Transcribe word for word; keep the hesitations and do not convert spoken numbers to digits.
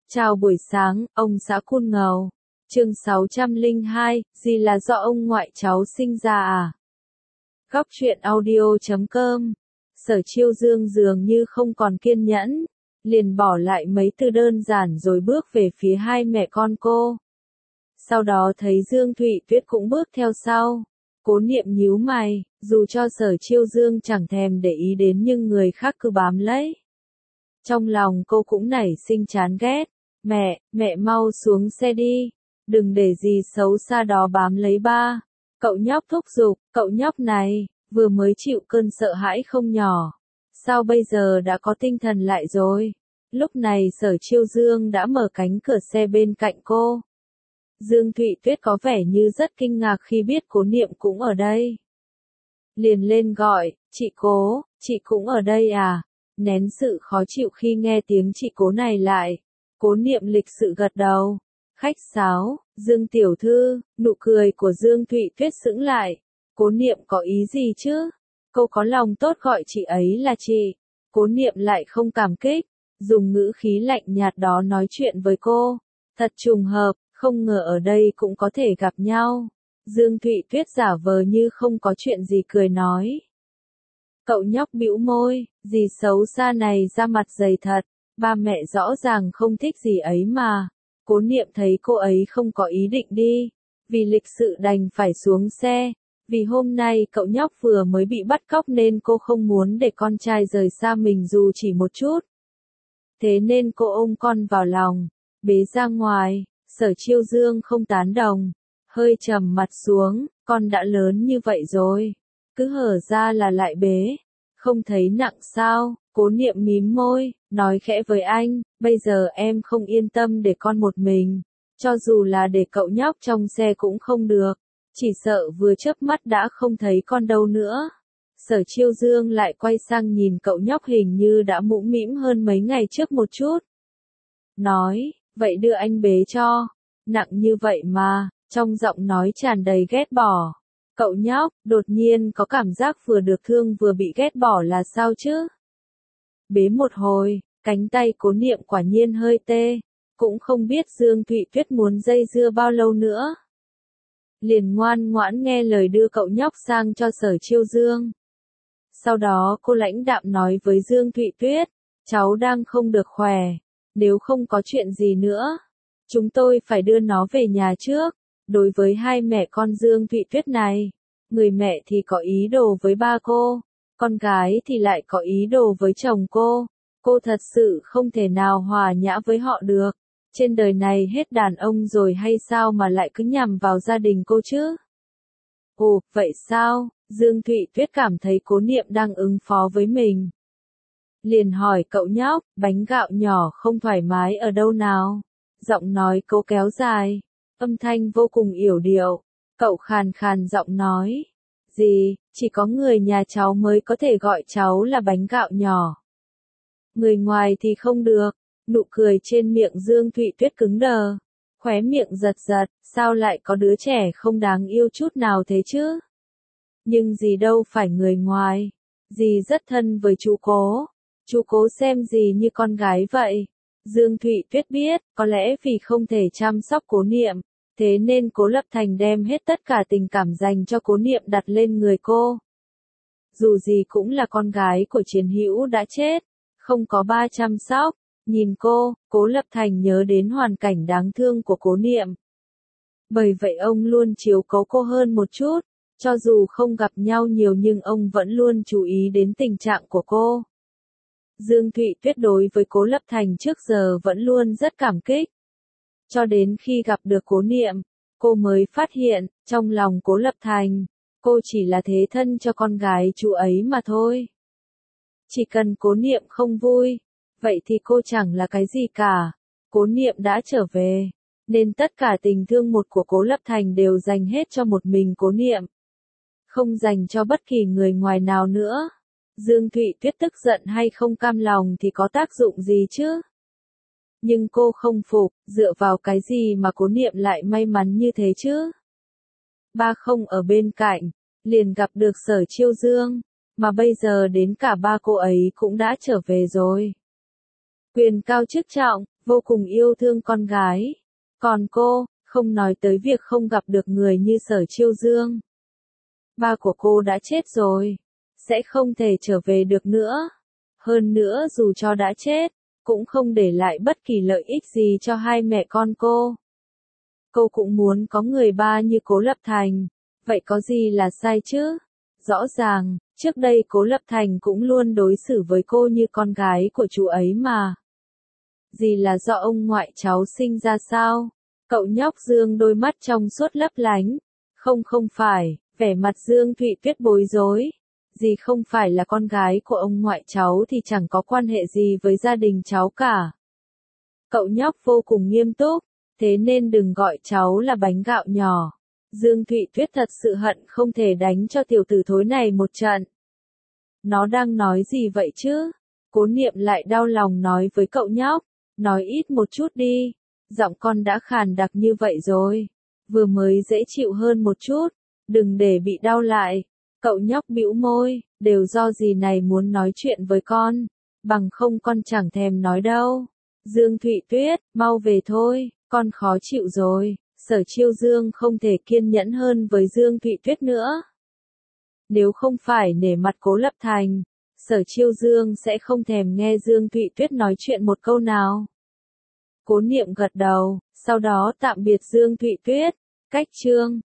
Chào buổi sáng, ông xã Cun Ngầu. Chương sáu trăm lẻ hai, gì là do ông ngoại cháu sinh ra à? Góc truyện audio chấm com. Sở Chiêu Dương dường như không còn kiên nhẫn, liền bỏ lại mấy từ đơn giản rồi bước về phía hai mẹ con cô. Sau đó thấy Dương Thụy Tuyết cũng bước theo sau. Cố Niệm nhíu mày, dù cho Sở Chiêu Dương chẳng thèm để ý đến nhưng người khác cứ bám lấy. Trong lòng cô cũng nảy sinh chán ghét. Mẹ, mẹ mau xuống xe đi, đừng để gì xấu xa đó bám lấy ba. Cậu nhóc thúc giục, cậu nhóc này, vừa mới chịu cơn sợ hãi không nhỏ. Sao bây giờ đã có tinh thần lại rồi? Lúc này Sở Chiêu Dương đã mở cánh cửa xe bên cạnh cô. Dương Thụy Tuyết có vẻ như rất kinh ngạc khi biết Cố Niệm cũng ở đây. Liền lên gọi, chị Cố, chị cũng ở đây à? Nén sự khó chịu khi nghe tiếng chị Cố này lại. Cố Niệm lịch sự gật đầu. Khách sáo, Dương tiểu thư, nụ cười của Dương Thụy Tuyết sững lại. Cố Niệm có ý gì chứ? Cô có lòng tốt gọi chị ấy là chị. Cố Niệm lại không cảm kích, dùng ngữ khí lạnh nhạt đó nói chuyện với cô. Thật trùng hợp, không ngờ ở đây cũng có thể gặp nhau. Dương Thụy Tuyết giả vờ như không có chuyện gì cười nói. Cậu nhóc bĩu môi, gì xấu xa này ra mặt dày thật. Ba mẹ rõ ràng không thích gì ấy mà. Cố Niệm thấy cô ấy không có ý định đi, vì lịch sự đành phải xuống xe. Vì hôm nay cậu nhóc vừa mới bị bắt cóc nên cô không muốn để con trai rời xa mình dù chỉ một chút. Thế nên cô ôm con vào lòng, bế ra ngoài. Sở Chiêu Dương không tán đồng, hơi trầm mặt xuống, con đã lớn như vậy rồi, cứ hở ra là lại bế, không thấy nặng sao? Cố Niệm mím môi, nói khẽ với anh, bây giờ em không yên tâm để con một mình, cho dù là để cậu nhóc trong xe cũng không được, chỉ sợ vừa chớp mắt đã không thấy con đâu nữa. Sở Chiêu Dương lại quay sang nhìn cậu nhóc hình như đã mũm mĩm hơn mấy ngày trước một chút. Nói, vậy đưa anh bế cho, nặng như vậy mà, trong giọng nói tràn đầy ghét bỏ. Cậu nhóc, đột nhiên có cảm giác vừa được thương vừa bị ghét bỏ là sao chứ? Bế một hồi, cánh tay Cố Niệm quả nhiên hơi tê, cũng không biết Dương Thụy Tuyết muốn dây dưa bao lâu nữa. Liền ngoan ngoãn nghe lời đưa cậu nhóc sang cho Sở Chiêu Dương. Sau đó cô lãnh đạm nói với Dương Thụy Tuyết, cháu đang không được khỏe, nếu không có chuyện gì nữa, chúng tôi phải đưa nó về nhà trước. Đối với hai mẹ con Dương Thụy Tuyết này, người mẹ thì có ý đồ với ba cô. Con gái thì lại có ý đồ với chồng cô. Cô thật sự không thể nào hòa nhã với họ được. Trên đời này hết đàn ông rồi hay sao mà lại cứ nhằm vào gia đình cô chứ? Ồ, vậy sao? Dương Thụy Tuyết cảm thấy Cố Niệm đang ứng phó với mình. Liền hỏi cậu nhóc, bánh gạo nhỏ không thoải mái ở đâu nào? Giọng nói cô kéo dài, âm thanh vô cùng yểu điệu. Cậu khàn khàn giọng nói. Gì, chỉ có người nhà cháu mới có thể gọi cháu là bánh gạo nhỏ. Người ngoài thì không được. Nụ cười trên miệng Dương Thụy Tuyết cứng đờ. Khóe miệng giật giật, sao lại có đứa trẻ không đáng yêu chút nào thế chứ? Nhưng dì đâu phải người ngoài. Dì rất thân với chú Cố. Chú Cố xem dì như con gái vậy. Dương Thụy Tuyết biết, có lẽ vì không thể chăm sóc Cố Niệm. Thế nên Cố Lập Thành đem hết tất cả tình cảm dành cho Cố Niệm đặt lên người cô. Dù gì cũng là con gái của chiến hữu đã chết, không có ba chăm sóc. Nhìn cô, Cố Lập Thành nhớ đến hoàn cảnh đáng thương của Cố Niệm. Bởi vậy ông luôn chiếu cố cô hơn một chút, cho dù không gặp nhau nhiều nhưng ông vẫn luôn chú ý đến tình trạng của cô. Dương Thụy Tuyết đối với Cố Lập Thành trước giờ vẫn luôn rất cảm kích. Cho đến khi gặp được Cố Niệm, cô mới phát hiện, trong lòng Cố Lập Thành, cô chỉ là thế thân cho con gái chú ấy mà thôi. Chỉ cần Cố Niệm không vui, vậy thì cô chẳng là cái gì cả. Cố Niệm đã trở về, nên tất cả tình thương một của Cố Lập Thành đều dành hết cho một mình Cố Niệm. Không dành cho bất kỳ người ngoài nào nữa. Dương Thụy Tuyết tức giận hay không cam lòng thì có tác dụng gì chứ? Nhưng cô không phục, dựa vào cái gì mà Cố Niệm lại may mắn như thế chứ? Ba không ở bên cạnh, liền gặp được Sở Chiêu Dương, mà bây giờ đến cả ba cô ấy cũng đã trở về rồi. Quyền cao chức trọng, vô cùng yêu thương con gái. Còn cô, không nói tới việc không gặp được người như Sở Chiêu Dương. Ba của cô đã chết rồi, sẽ không thể trở về được nữa. Hơn nữa dù cho đã chết, cũng không để lại bất kỳ lợi ích gì cho hai mẹ con cô. Cô cũng muốn có người ba như Cố Lập Thành, vậy có gì là sai chứ? Rõ ràng, trước đây Cố Lập Thành cũng luôn đối xử với cô như con gái của chú ấy mà. Gì là do ông ngoại cháu sinh ra sao? Cậu nhóc Dương đôi mắt trong suốt lấp lánh. Không không phải, vẻ mặt Dương Thụy Tuyết bối rối. Dì không phải là con gái của ông ngoại cháu thì chẳng có quan hệ gì với gia đình cháu cả. Cậu nhóc vô cùng nghiêm túc, thế nên đừng gọi cháu là bánh gạo nhỏ. Dương Thụy Tuyết thật sự hận không thể đánh cho tiểu tử thối này một trận. Nó đang nói gì vậy chứ? Cố Niệm lại đau lòng nói với cậu nhóc, nói ít một chút đi, giọng con đã khàn đặc như vậy rồi, vừa mới dễ chịu hơn một chút, đừng để bị đau lại. Cậu nhóc bĩu môi, đều do dì này muốn nói chuyện với con, bằng không con chẳng thèm nói đâu. Dương Thụy Tuyết, mau về thôi, con khó chịu rồi. Sở Chiêu Dương không thể kiên nhẫn hơn với Dương Thụy Tuyết nữa. Nếu không phải nể mặt Cố Lập Thành, Sở Chiêu Dương sẽ không thèm nghe Dương Thụy Tuyết nói chuyện một câu nào. Cố Niệm gật đầu, sau đó tạm biệt Dương Thụy Tuyết, cách chương.